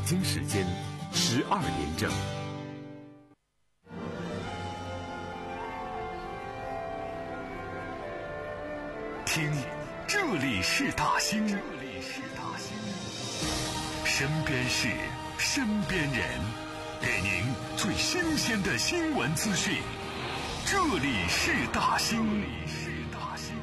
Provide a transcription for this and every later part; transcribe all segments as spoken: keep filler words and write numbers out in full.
京时间十二点整。听，这里是大兴，这里是大兴，身边事，身边人，给您最新鲜的新闻资讯。这里是大兴，这里是大兴。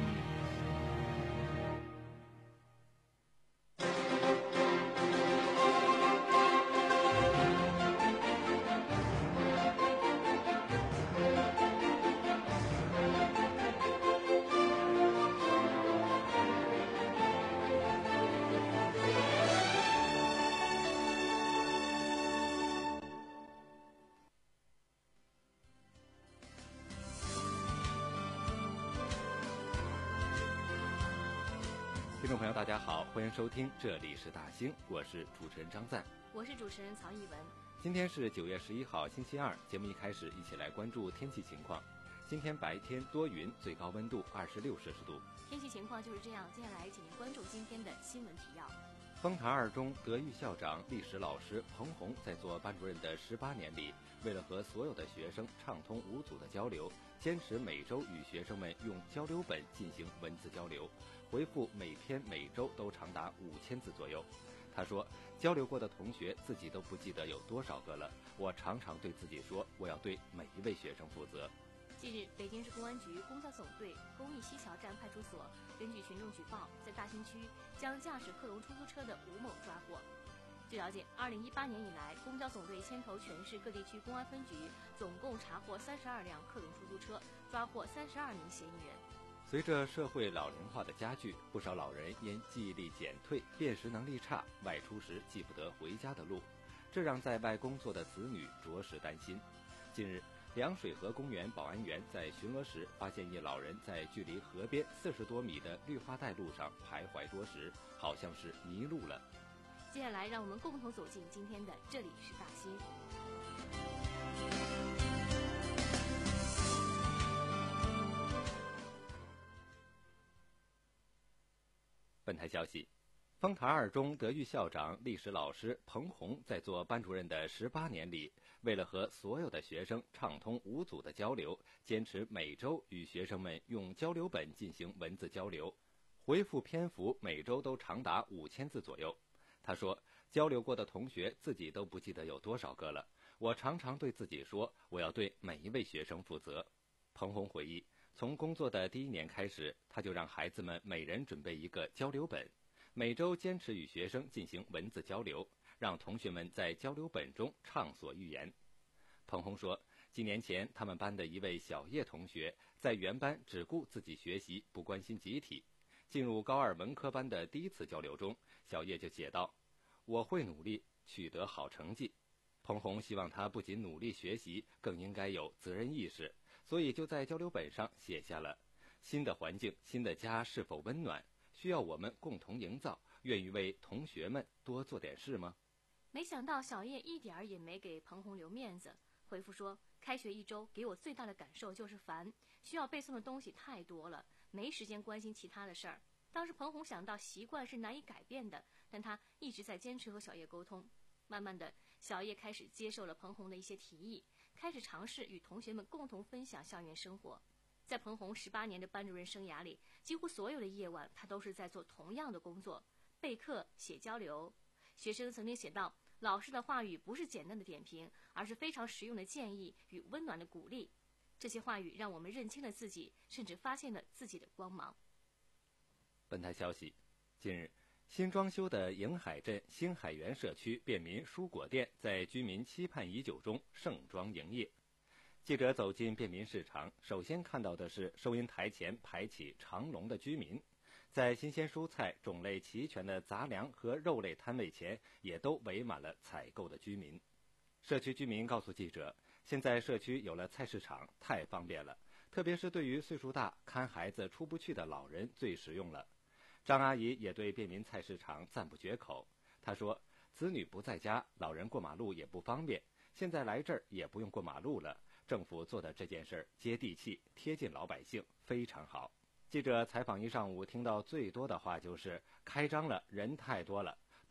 听众朋友大家好，欢迎收听这里是大兴，我是主持人张赞， 我是主持人曹艺文。 今天是九月十一号星期二，节目一开始一起来关注天气情况。今天白天多云，最高温度二十六摄氏度。 天气情况就是这样，接下来请您关注今天的新闻提要。 丰台二中德育校长、历史老师彭红在做班主任的十八年里，为了和所有的学生畅通无阻的交流，坚持每周与学生们用交流本进行文字交流，回复每篇每周都长达五千字左右。他说，交流过的同学自己都不记得有多少个了，我常常对自己说，我要对每一位学生负责。 近日，北京市公安局公交总队公益西桥站派出所根据群众举报，在大兴区将驾驶克隆出租车的吴某抓获。据了解，二零一八年以来，公交总队牵头全市各地区公安分局，总共查获三十二辆克隆出租车，抓获三十二名嫌疑人。 随着社会老龄化的加剧，不少老人因记忆力减退、辨识能力差，外出时记不得回家的路，这让在外工作的子女着实担心。近日，凉水河公园保安员在巡逻时发现一老人在距离河边四十多米的绿化带路上徘徊多时，好像是迷路了。 接下来，让我们共同走进今天的这里是大兴。 本台消息，丰台二中德育校长、历史老师彭红在做班主任的十八年里，为了和所有的学生畅通无阻的交流，坚持每周与学生们用交流本进行文字交流，回复篇幅每周都长达五千字左右。他说，交流过的同学自己都不记得有多少个了，我常常对自己说，我要对每一位学生负责。彭红回忆，从工作的第一年开始，他就让孩子们每人准备一个交流本，每周坚持与学生进行文字交流，让同学们在交流本中畅所欲言。彭红说，几年前他们班的一位小叶同学在原班只顾自己学习，不关心集体。进入高二文科班的第一次交流中，小叶就写道，我会努力取得好成绩。彭红希望他不仅努力学习，更应该有责任意识，所以就在交流本上写下了，新的环境、新的家是否温暖，需要我们共同营造，愿意为同学们多做点事吗？ 没想到小叶一点儿也没给彭红留面子，回复说，开学一周给我最大的感受就是烦，需要背诵的东西太多了，没时间关心其他的事儿。当时彭红想到习惯是难以改变的，但他一直在坚持和小叶沟通。慢慢的，小叶开始接受了彭红的一些提议，开始尝试与同学们共同分享校园生活。在彭红十八年的班主任生涯里，几乎所有的夜晚他都是在做同样的工作，备课、写交流。学生曾经写道，老师的话语不是简单的点评，而是非常实用的建议与温暖的鼓励。这些话语让我们认清了自己，甚至发现了自己的光芒。 本台消息，近日，新装修的迎海镇新海园社区便民蔬果店在居民期盼已久中盛装营业。记者走进便民市场，首先看到的是收银台前排起长龙的居民，在新鲜蔬菜种类齐全的杂粮和肉类摊位前，也都围满了采购的居民。社区居民告诉记者，现在社区有了菜市场，太方便了，特别是对于岁数大、看孩子出不去的老人最实用了。张阿姨也对便民菜市场赞不绝口，她说，子女不在家，老人过马路也不方便，现在来这儿也不用过马路了，政府做的这件事儿接地气，贴近老百姓，非常好。记者采访一上午，听到最多的话就是开张了，人太多了，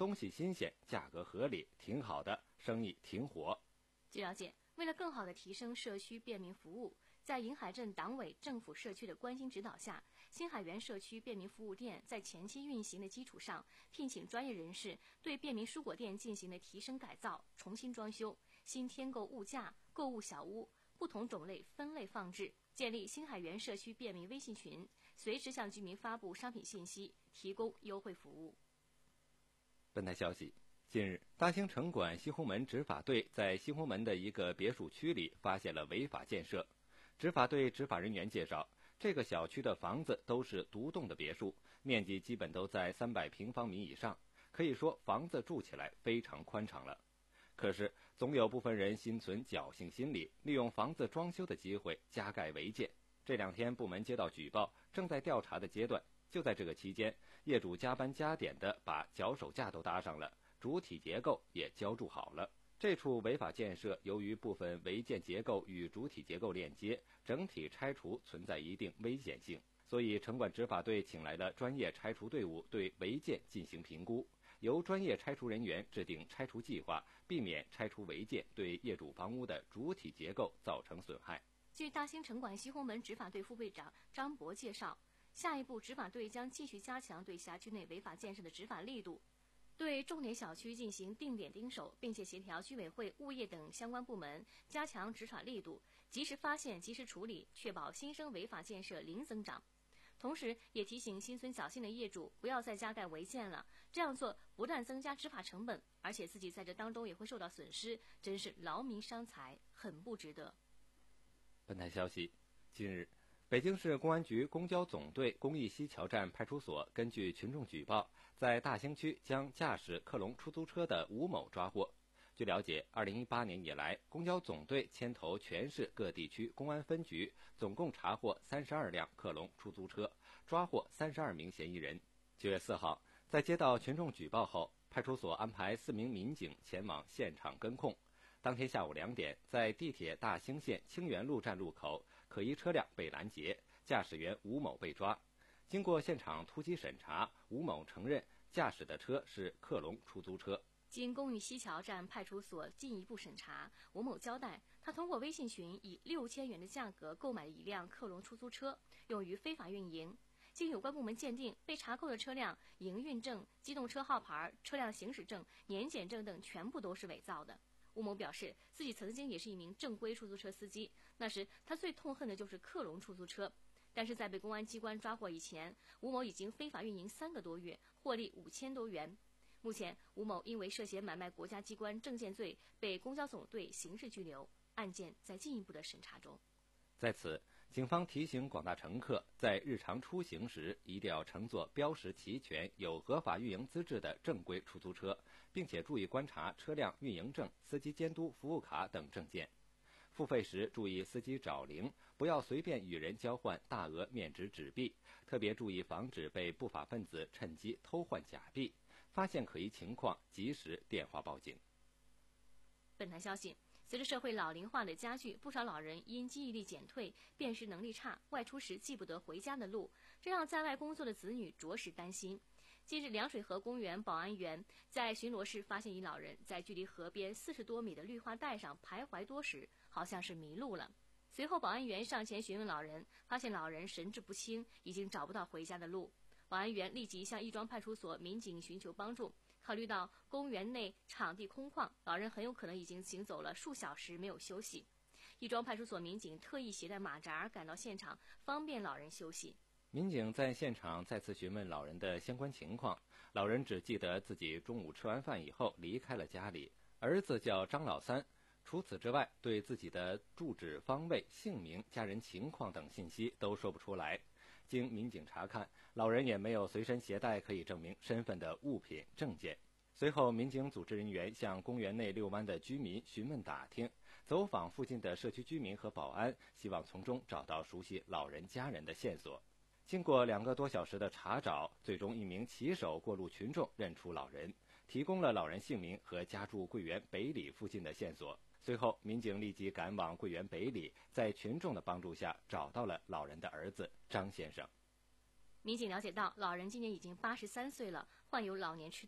东西新鲜，价格合理，挺好的，生意挺火。 据了解，为了更好地提升社区便民服务，在银海镇党委政府社区的关心指导下，新海园社区便民服务店在前期运行的基础上，聘请专业人士对便民蔬果店进行了提升改造、重新装修，新添购物架、购物小屋，不同种类分类放置，建立新海园社区便民微信群，随时向居民发布商品信息，提供优惠服务。 本台消息，近日，大兴城管西湖门执法队在西湖门的一个别墅区里发现了违法建设。执法队执法人员介绍，这个小区的房子都是独栋的别墅，面积基本都在三百平方米以上，可以说房子住起来非常宽敞了。可是，总有部分人心存侥幸心理，利用房子装修的机会加盖违建。这两天，部门接到举报，正在调查的阶段。就在这个期间，业主加班加点的把脚手架都搭上了，主体结构也浇筑好了。这处违法建设由于部分违建结构与主体结构链接，整体拆除存在一定危险性，所以城管执法队请来了专业拆除队伍对违建进行评估，由专业拆除人员制定拆除计划，避免拆除违建对业主房屋的主体结构造成损害。 据大兴城管西湖门执法队副队长张博介绍，下一步执法队将继续加强对辖区内违法建设的执法力度，对重点小区进行定点盯守，并且协调居委会、物业等相关部门加强执法力度，及时发现、及时处理，确保新生违法建设零增长。同时，也提醒心存侥幸的业主不要再加盖违建了，这样做不但增加执法成本，而且自己在这当中也会受到损失，真是劳民伤财，很不值得。 本台消息，近日，北京市公安局公交总队公益西桥站派出所根据群众举报，在大兴区将驾驶克隆出租车的吴某抓获。据了解，二零一八年以来，公交总队牵头全市各地区公安分局，总共查获三十二辆克隆出租车，抓获三十二名嫌疑人。九月四号，在接到群众举报后，派出所安排四名民警前往现场跟控。当天下午两点，在地铁大兴线清源路站路口，可疑车辆被拦截，驾驶员吴某被抓。经过现场突击审查，吴某承认驾驶的车是克隆出租车。 经公寓西桥站派出所进一步审查，吴某交代，他通过微信群以六千元的价格购买了一辆克隆出租车，用于非法运营。经有关部门鉴定，被查扣的车辆营运证、机动车号牌、车辆行驶证、年检证等全部都是伪造的。吴某表示，自己曾经也是一名正规出租车司机，那时他最痛恨的就是克隆出租车。但是在被公安机关抓获以前，吴某已经非法运营三个多月，获利五千多元。目前，吴某因为涉嫌买卖国家机关证件罪，被公交总队刑事拘留，案件在进一步的审查中。 在此，警方提醒广大乘客，在日常出行时一定要乘坐标识齐全、有合法运营资质的正规出租车，并且注意观察车辆运营证、司机监督服务卡等证件。付费时注意司机找零，不要随便与人交换大额面值纸币，特别注意防止被不法分子趁机偷换假币。发现可疑情况，及时电话报警。 本台消息，随着社会老龄化的加剧，不少老人因记忆力减退、辨识能力差，外出时记不得回家的路，这让在外工作的子女着实担心。近日，凉水河公园保安员在巡逻时发现一老人在距离河边四十多米的绿化带上徘徊多时，好像是迷路了。随后，保安员上前询问老人，发现老人神志不清，已经找不到回家的路。保安员立即向亦庄派出所民警寻求帮助。考虑到公园内场地空旷，老人很有可能已经行走了数小时没有休息。亦庄派出所民警特意携带马扎赶到现场，方便老人休息。 民警在现场再次询问老人的相关情况，老人只记得自己中午吃完饭以后离开了家里，儿子叫张老三。除此之外，对自己的住址方位、姓名、家人情况等信息都说不出来。经民警查看，老人也没有随身携带可以证明身份的物品、证件。随后，民警组织人员向公园内遛弯的居民询问打听，走访附近的社区居民和保安，希望从中找到熟悉老人家人的线索。经过两个多小时的查找，最终一名骑手过路群众认出老人，提供了老人姓名和家住桂园北里附近的线索。随后，民警立即赶往桂园北里，在群众的帮助下找到了老人的儿子张先生。 民警了解到，老人今年已经八十三岁了，患有老年痴呆，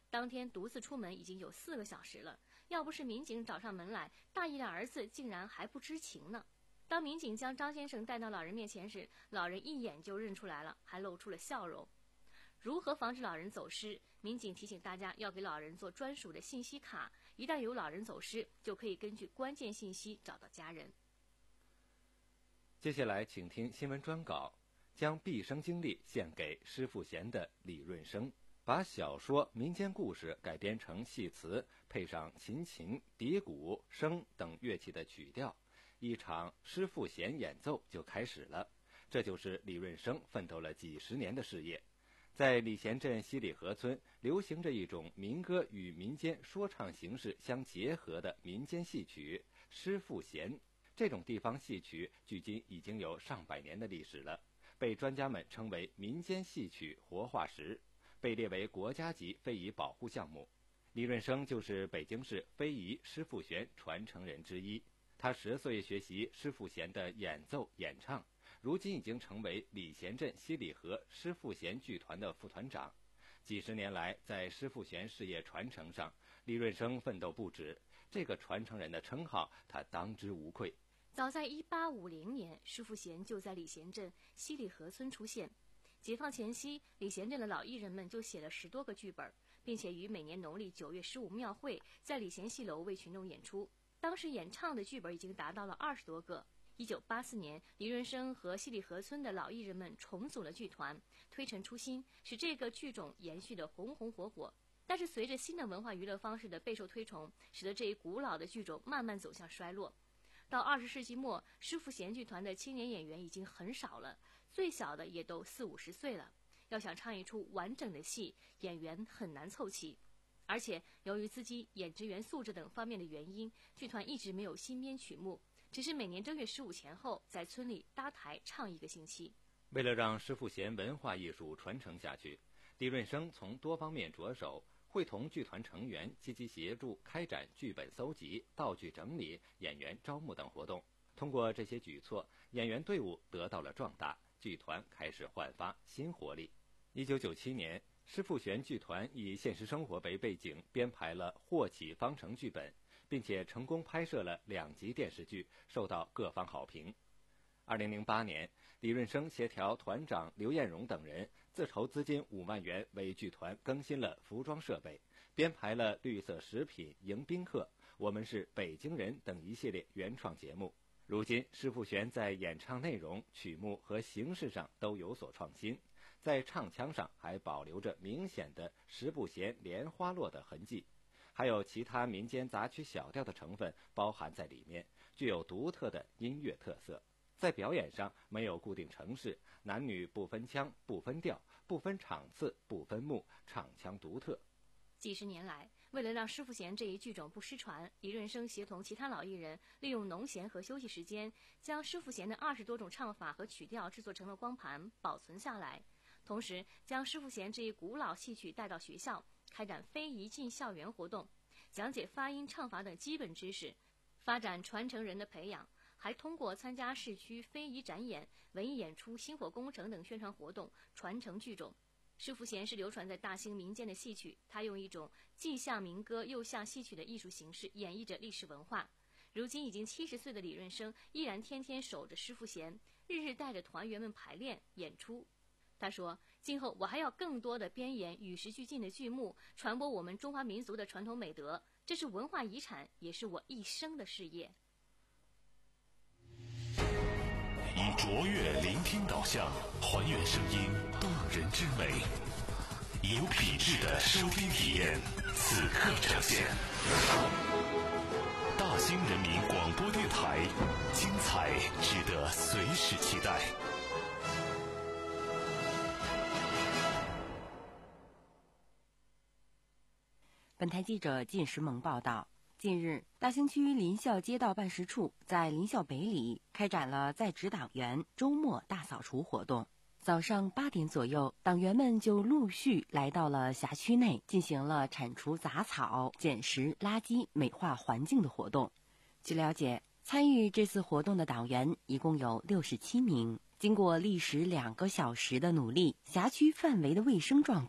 当天独自出门已经有四个小时了，要不是民警找上门来，大意的儿子竟然还不知情呢。当民警将张先生带到老人面前时，老人一眼就认出来了，还露出了笑容。如何防止老人走失？民警提醒大家要给老人做专属的信息卡，一旦有老人走失，就可以根据关键信息找到家人。 接下来请听新闻专稿，将毕生精力献给施富贤的李润生，把小说、民间故事改编成戏词，配上琴琴、笛鼓、笙等乐器的曲调，一场施富贤演奏就开始了。这就是李润生奋斗了几十年的事业。在礼贤镇西里河村，流行着一种民歌与民间说唱形式相结合的民间戏曲——施富贤。这种地方戏曲距今已经有上百年的历史了，被专家们称为民间戏曲活化石，被列为国家级非遗保护项目。李润生就是北京市非遗施富贤传承人之一。他十岁学习施富贤的演奏演唱，如今已经成为礼贤镇西里河施富贤剧团的副团长。几十年来，在施富贤事业传承上，李润生奋斗不止，这个传承人的称号他当之无愧。 早在一八五零年，施富贤就在礼贤镇西里河村出现。解放前夕，礼贤镇的老艺人们就写了十多个剧本，并且于每年农历九月十五庙会在礼贤戏楼为群众演出。当时演唱的剧本已经达到了二十多个。一九八四年，李润生和西里河村的老艺人们重组了剧团，推陈出新，使这个剧种延续得红红火火。但是随着新的文化娱乐方式的备受推崇，使得这一古老的剧种慢慢走向衰落。到二十世纪末，施富贤剧团的青年演员已经很少了，最小的也都四五十岁了。要想唱一出完整的戏，演员很难凑齐。而且由于资金、演职员素质等方面的原因，剧团一直没有新编曲目，只是每年正月十五前后在村里搭台唱一个星期。 为了让施富贤文化艺术传承下去，李润生从多方面着手，会同剧团成员积极协助开展剧本搜集、道具整理、演员招募等活动。通过这些举措，演员队伍得到了壮大，剧团开始焕发新活力。一九九七年，施富贤剧团以现实生活为背景，编排了《霍启方城》剧本，并且成功拍摄了两集电视剧，受到各方好评。二零零八年，李润生协调团长刘彦荣等人自筹资金五万元，为剧团更新了服装设备，编排了《绿色食品迎宾客》、《我们是北京人》等一系列原创节目。如今，施富贤在演唱内容、曲目和形式上都有所创新，在唱腔上还保留着明显的十不贤莲花落的痕迹，还有其他民间杂曲小调的成分包含在里面，具有独特的音乐特色。在表演上没有固定程式，男女不分腔、不分调、不分场次、不分目，唱腔独特。 几十年来，为了让施富贤这一剧种不失传，李润生协同其他老艺人，利用农闲和休息时间，将施富贤的二十多种唱法和曲调制作成了光盘，保存下来。同时，将施富贤这一古老戏曲带到学校，开展非遗进校园活动，讲解发音、唱法等基本知识，发展传承人的培养。还通过参加市区非遗展演、文艺演出、薪火工程等宣传活动，传承剧种。施富贤是流传在大兴民间的戏曲，他用一种既像民歌又像戏曲的艺术形式演绎着历史文化。如今已经七十岁的李润生依然天天守着施富贤，日日带着团员们排练演出。他说，今后我还要更多的编演与时俱进的剧目，传播我们中华民族的传统美德，这是文化遗产，也是我一生的事业。 以卓越聆听导向，还原声音动人之美，以有品质的收听体验，此刻呈现。大兴人民广播电台，精彩值得随时期待。 本台记者靳时萌报道。近日，大兴区临校街道办事处在临校北里开展了在职党员周末大扫除活动。早上八点左右，党员们就陆续来到了辖区内，进行了铲除杂草、捡拾垃圾、美化环境的活动。据了解，参与这次活动的党员一共有六十七名。经过历时两个小时的努力，辖区范围的卫生状况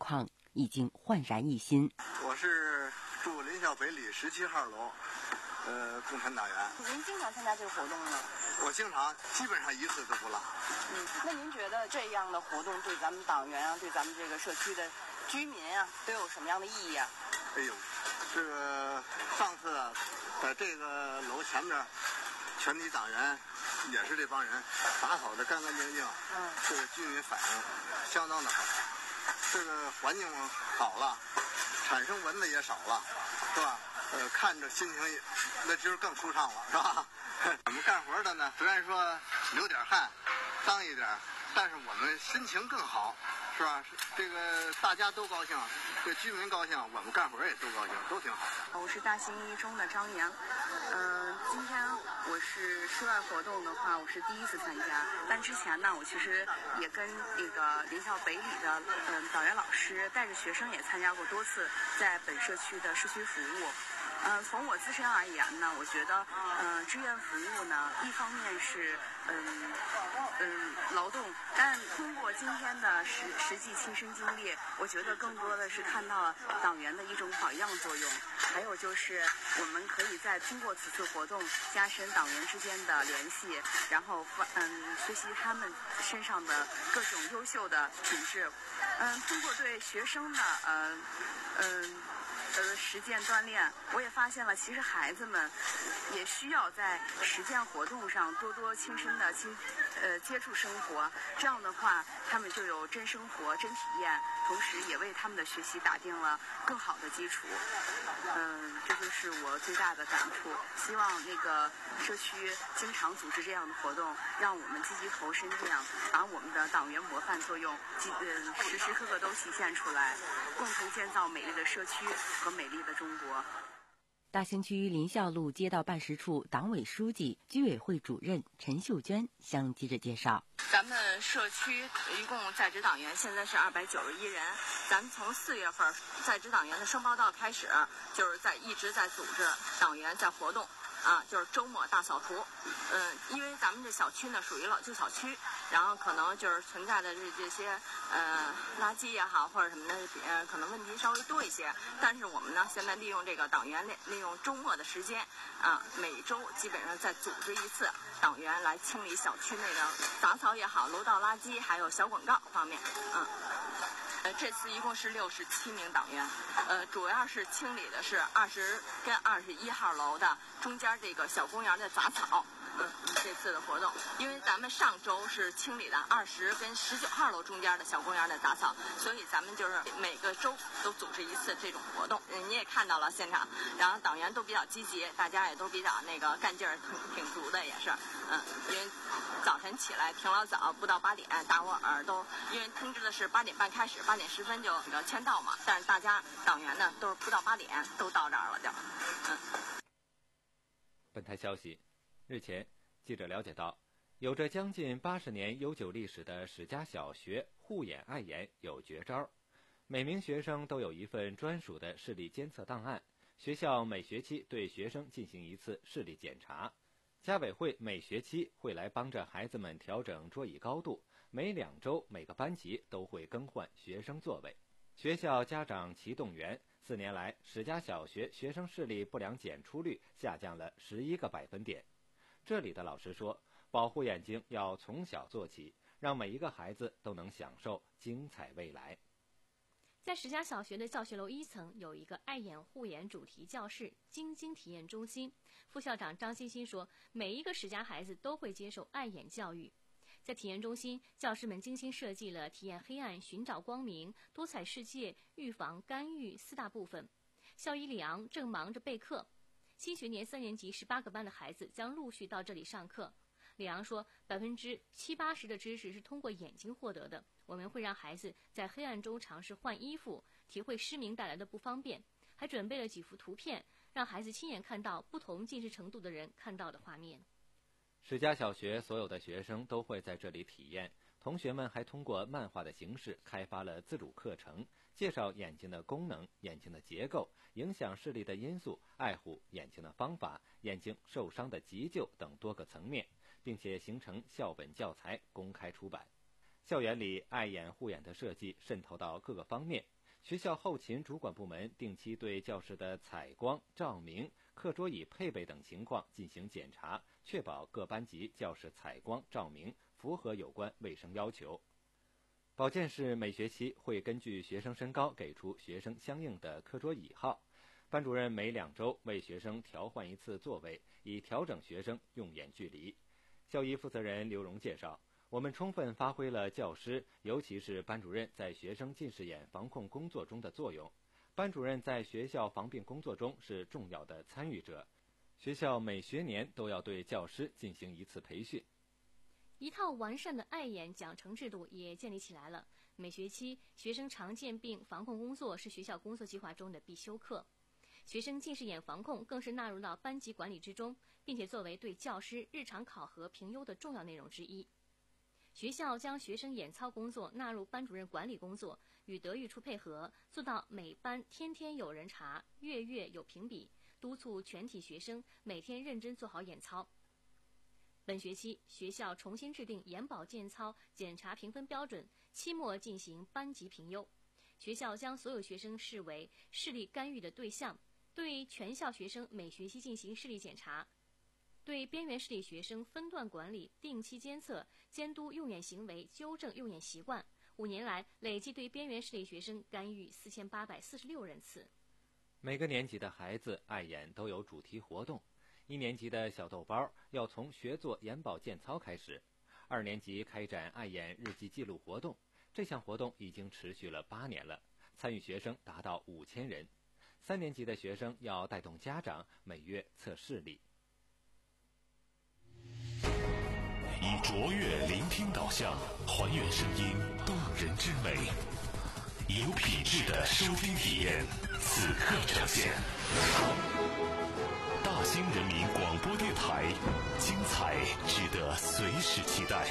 已经焕然一新。 我是住临校北里十七号楼，呃，共产党员。 您经常参加这个活动吗？ 我经常，基本上一次都不落。 嗯，那您觉得这样的活动对咱们党员啊，对咱们这个社区的居民啊，都有什么样的意义啊？ 哎呦，这个上次在这个楼前面，全体党员也是这帮人打扫的干干净净，嗯，这个居民反应相当的好，这个环境好了，产生蚊子也少了，是吧？呃，看着心情也那今儿更舒畅了，是吧？我们干活的呢，虽然说流点汗，脏一点，但是我们心情更好，是吧？这个大家都高兴，这居民高兴，我们干活也都高兴，都挺好。 我是大兴一中的张阳，嗯、呃，今天我是室外活动的话，我是第一次参加，但之前呢，我其实也跟那个临校北里的嗯、呃、党员老师带着学生也参加过多次在本社区的社区服务。呃，从我自身而言呢，我觉得，呃，志愿服务呢，一方面是，嗯，嗯，劳动，但通过今天的实实际亲身经历，我觉得更多的是看到了党员的一种榜样作用，还有就是我们可以在通过此次活动加深党员之间的联系，然后嗯，学习他们身上的各种优秀的品质，嗯，通过对学生的，呃，嗯。呃，实践锻炼，我也发现了，其实孩子们也需要在实践活动上多多亲身的亲呃接触生活，这样的话，他们就有真生活、真体验，同时也为他们的学习打定了更好的基础。嗯、呃，这就是我最大的感触。希望那个社区经常组织这样的活动，让我们积极投身这样，把我们的党员模范作用，呃，时时刻刻都体现出来，共同建造美丽的社区和美丽的中国。 大兴区临校路街道办事处党委书记、居委会主任陈秀娟向记者介绍： 咱们社区一共在职党员现在是二百九十一人，咱们从四月份在职党员的升报到开始，就是在一直在组织党员在活动。啊，就是周末大扫除，嗯，因为咱们这小区呢属于老旧小区，然后可能就是存在的这这些呃垃圾也好或者什么的，呃，可能问题稍微多一些。但是我们呢，现在利用这个党员利利用周末的时间，啊，每周基本上再组织一次，党员来清理小区内的杂草也好、楼道垃圾，还有小广告方面，嗯。呃，这次一共是六十七名党员，呃，主要是清理的是二十跟二十一号楼的中间这个小公园的杂草。嗯，这次的活动，因为咱们上周是清理的二十跟十九号楼中间的小公园的杂草，所以咱们就是每个周都组织一次这种活动。嗯，你也看到了现场，然后党员都比较积极，大家也都比较那个干劲儿挺挺足的，也是。嗯，因为早晨起来挺老早，不到八点，大伙儿都因为通知的是八点半开始，八点十分就那个签到嘛，但是大家党员呢都是不到八点都到这儿了就。嗯。 本台消息。日前，记者了解到，有着将近八十年悠久历史的史家小学护眼爱眼有绝招，每名学生都有一份专属的视力监测档案，学校每学期对学生进行一次视力检查，家委会每学期会来帮着孩子们调整桌椅高度，每两周每个班级都会更换学生座位。学校家长齐动员，四年来史家小学学生视力不良检出率下降了十一个百分点。这里的老师说，保护眼睛要从小做起，让每一个孩子都能享受精彩未来。 在石家小学的教学楼一层有一个爱眼护眼主题教室晶晶体验中心，副校长张欣欣说，每一个石家孩子都会接受爱眼教育。在体验中心，教师们精心设计了体验黑暗、寻找光明、多彩世界、预防干预四大部分。校医李昂正忙着备课，新学年三年级十八个班的孩子将陆续到这里上课。李昂说，百分之七八十的知识是通过眼睛获得的，我们会让孩子在黑暗中尝试换衣服，体会失明带来的不方便，还准备了几幅图片，让孩子亲眼看到不同近视程度的人看到的画面。 史家小学所有的学生都会在这里体验，同学们还通过漫画的形式开发了自主课程，介绍眼睛的功能、眼睛的结构、影响视力的因素、爱护眼睛的方法、眼睛受伤的急救等多个层面，并且形成校本教材公开出版。校园里爱眼护眼的设计渗透到各个方面， 学校后勤主管部门定期对教室的采光、照明、课桌椅配备等情况进行检查，确保各班级教室采光、照明符合有关卫生要求。保健室每学期会根据学生身高给出学生相应的课桌椅号，班主任每两周为学生调换一次座位，以调整学生用眼距离。校医负责人刘荣介绍，我们充分发挥了教师，尤其是班主任在学生近视眼防控工作中的作用。班主任在学校防病工作中是重要的参与者。学校每学年都要对教师进行一次培训。 一套完善的爱眼奖惩制度也建立起来了。每学期，学生常见病防控工作是学校工作计划中的必修课。学生近视眼防控更是纳入到班级管理之中，并且作为对教师日常考核评优的重要内容之一。学校将学生眼操工作纳入班主任管理工作，与德育处配合，做到每班天天有人查，月月有评比，督促全体学生每天认真做好眼操。本学期，学校重新制定眼保健操检查评分标准，期末进行班级评优。学校将所有学生视为视力干预的对象，对全校学生每学期进行视力检查，对边缘视力学生分段管理，定期监测，监督用眼行为，纠正用眼习惯。五年来，累计对边缘视力学生干预四千八百四十六人次。 每个年级的孩子爱眼都有主题活动。一年级的小豆包要从学做眼保健操开始，二年级开展爱眼日记记录活动，这项活动已经持续了八年了，参与学生达到五千人。三年级的学生要带动家长每月测视力。 以卓越聆听导向，还原声音动人之美，有品质的收听体验，此刻呈现。大兴人民广播电台，精彩值得随时期待。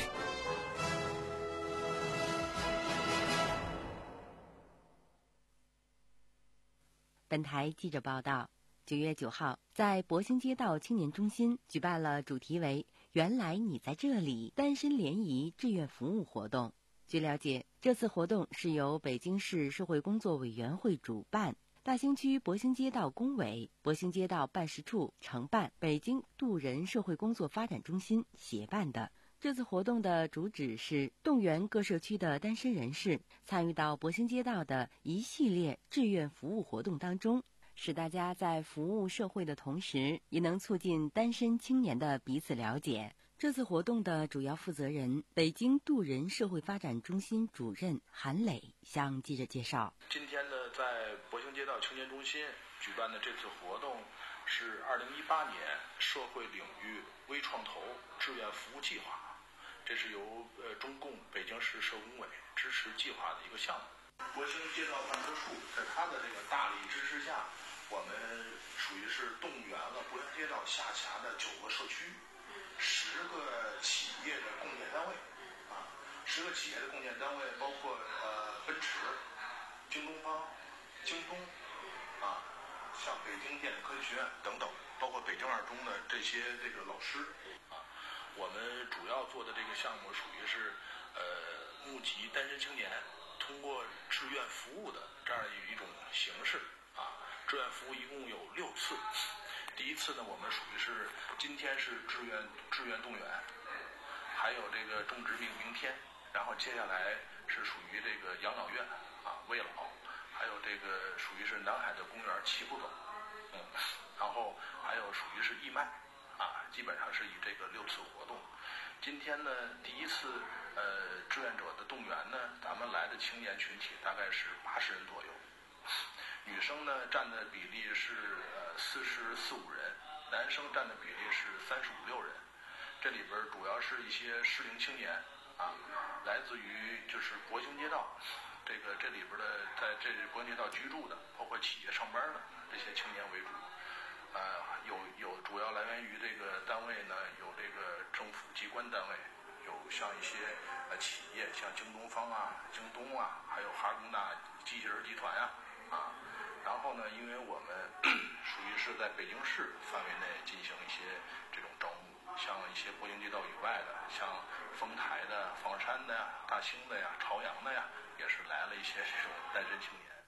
本台记者报道，九月九号，在博兴街道青年中心举办了主题为“原来你在这里”单身联谊志愿服务活动。据了解，这次活动是由北京市社会工作委员会主办，大兴区博兴街道工委、博兴街道办事处承办，北京渡人社会工作发展中心协办的。这次活动的主旨是动员各社区的单身人士参与到博兴街道的一系列志愿服务活动当中，使大家在服务社会的同时，也能促进单身青年的彼此了解。这次活动的主要负责人，北京渡人社会发展中心主任韩磊向记者介绍， 今天呢，在博兴街道青年中心举办的这次活动是二零一八年社会领域微创投志愿服务计划，这是由呃中共北京市社工委支持计划的一个项目。博兴街道办事处在他的这个大力支持下，我们属于是动员了博兴街道下辖的九个社区，十个企业的共建单位，啊，十个企业的共建单位包括呃奔驰、京东方、京东，啊，像北京电子科技学院等等，包括北京二中的这些这个老师，啊，我们主要做的这个项目属于是呃募集单身青年通过志愿服务的这样一种形式，啊，志愿服务一共有六次。第一次呢，我们属于是今天是志愿志愿动员，还有这个种植明明天，然后接下来是属于这个养老院啊慰老，还有这个属于是南海的公园齐步走，嗯，然后还有属于是义卖啊，基本上是以这个六次活动。今天呢，第一次呃志愿者的动员呢，咱们来的青年群体大概是八十人左右。女生呢占的比例是呃四十四五人，男生占的比例是三十五六人。这里边主要是一些适龄青年啊，来自于就是博兴街道，这个这里边的在这博兴街道居住的，包括企业上班的这些青年为主。呃，有有主要来源于这个单位呢，有这个政府机关单位，有像一些呃企业，像京东方啊、京东啊，还有哈工大机器人集团啊。啊，然后呢，因为我们属于是在北京市范围内进行一些这种招募，像一些博兴街道以外的，像丰台的、房山的呀、大兴的呀、朝阳的呀，也是来了一些这种单身青年。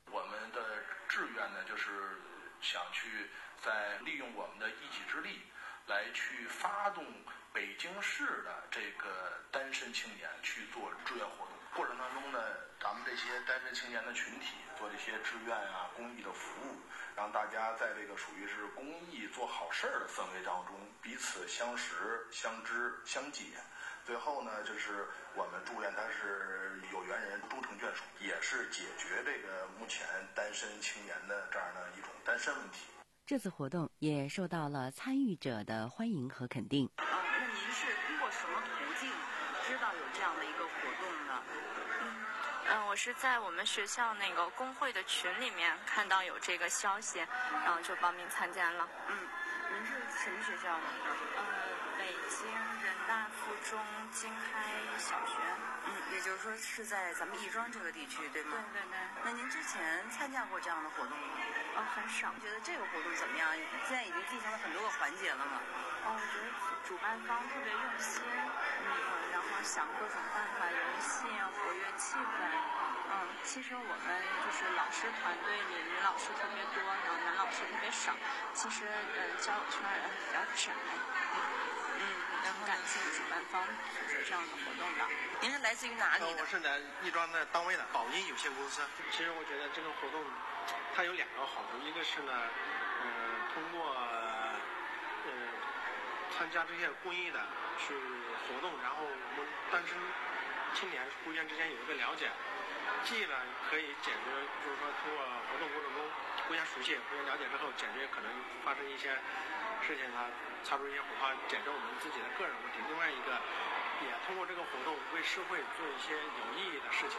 我们的志愿呢，就是想去在利用我们的一己之力，来去发动北京市的这个单身青年去做志愿活动。过程当中呢，咱们这些单身青年的群体做这些志愿啊、公益的服务，让大家在这个属于是公益做好事儿的氛围当中，彼此相识、相知、相解。最后呢，就是我们祝愿他是有缘人终成眷属，也是解决这个目前单身青年的这样的一种单身问题。 这次活动也受到了参与者的欢迎和肯定。 啊，那您是通过什么途径知道有这样的一个活动呢？ 嗯，嗯，我是在我们学校那个工会的群里面看到有这个消息，然后就报名参加了。 嗯，您是什么学校的？ 呃，北京人大附中经开小学。 嗯，也就是说是在咱们亦庄这个地区，对吗？ 对对对。 那您之前参加过这样的活动吗？ 哦，很少。 觉得这个活动怎么样？现在已经进行了很多个环节了嘛。 哦，我觉得主办方特别用心，嗯，然后想各种办法游戏啊，活跃气氛。嗯，其实我们就是老师团队里女老师特别多，然后男老师特别少。其实，呃，交友圈也比较窄。嗯，然后感谢主办方组织这样的活动的。 您是来自于哪里的？ 我是来亦庄的单位的宝音有限公司。其实我觉得这个活动它有两个好处，一个是呢，呃，通过呃参加这些公益的去活动，然后我们单身青年互相之间有一个了解，既呢可以解决，就是说通过活动过程中互相熟悉、互相了解之后，解决可能发生一些事情啊，擦出一些火花，解决我们自己的个人问题。另外一个，也通过这个活动为社会做一些有意义的事情。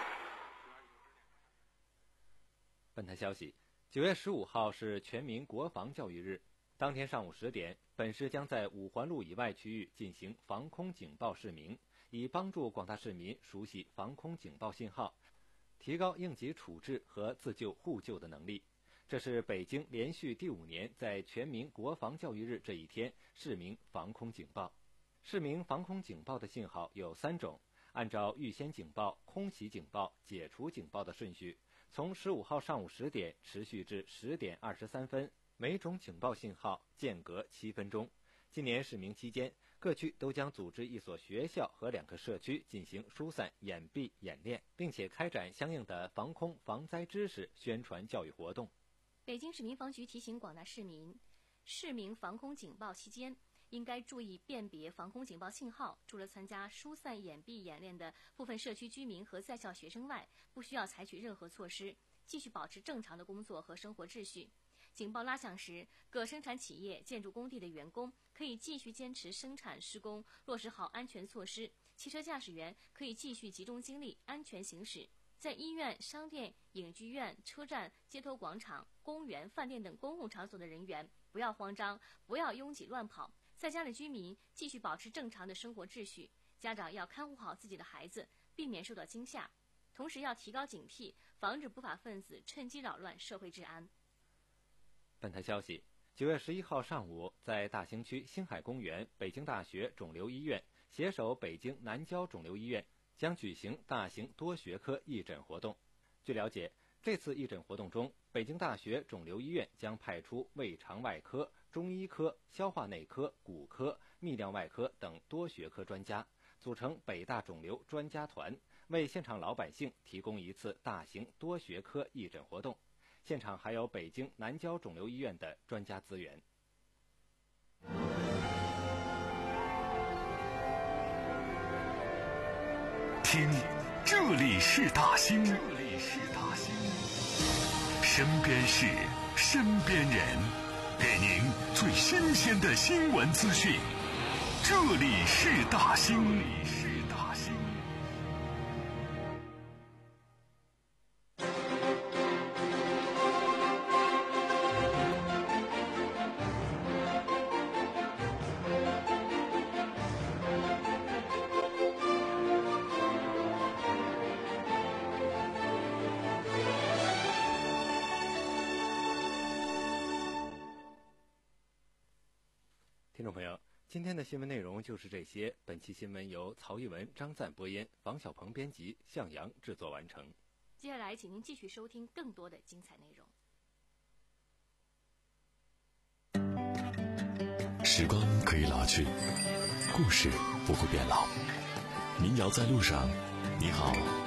本台消息，九月十五号是全民国防教育日。当天上午十点，本市将在五环路以外区域进行防空警报示明，以帮助广大市民熟悉防空警报信号，提高应急处置和自救互救的能力。这是北京连续第五年在全民国防教育日这一天示明防空警报。示明防空警报的信号有三种，按照预先警报、空袭警报、解除警报的顺序，从十五号上午十点持续至十点二十三分，每种警报信号间隔七分钟。今年示明期间，各区都将组织一所学校和两个社区进行疏散掩蔽演练，并且开展相应的防空防灾知识宣传教育活动。 北京市民防局提醒广大市民，示明防空警报期间应该注意辨别防空警报信号。除了参加疏散掩蔽演练的部分社区居民和在校学生外，不需要采取任何措施，继续保持正常的工作和生活秩序。警报拉响时，各生产企业、建筑工地的员工可以继续坚持生产施工，落实好安全措施；汽车驾驶员可以继续集中精力安全行驶。在医院、商店、影剧院、车站、街头广场、公园、饭店等公共场所的人员不要慌张，不要拥挤乱跑。在家的居民继续保持正常的生活秩序，家长要看护好自己的孩子，避免受到惊吓，同时要提高警惕，防止不法分子趁机扰乱社会治安。 本台消息，九月十一号上午，在大兴区星海公园，北京大学肿瘤医院携手北京南郊肿瘤医院将举行大型多学科义诊活动。据了解，这次义诊活动中，北京大学肿瘤医院将派出胃肠外科、中医科、消化内科、骨科、泌尿外科等多学科专家，组成北大肿瘤专家团，为现场老百姓提供一次大型多学科义诊活动。现场还有北京南郊肿瘤医院的专家资源。 听，这里是大兴，这里是大兴，身边事，身边人，给您最新鲜的新闻资讯。这里是大兴，这里是大兴。 听众朋友，今天的新闻内容就是这些。本期新闻由曹一文、张赞播音，王小鹏编辑，向阳制作完成。 接下来，请您继续收听更多的精彩内容。 时光可以老去，故事不会变老。民谣在路上，你好。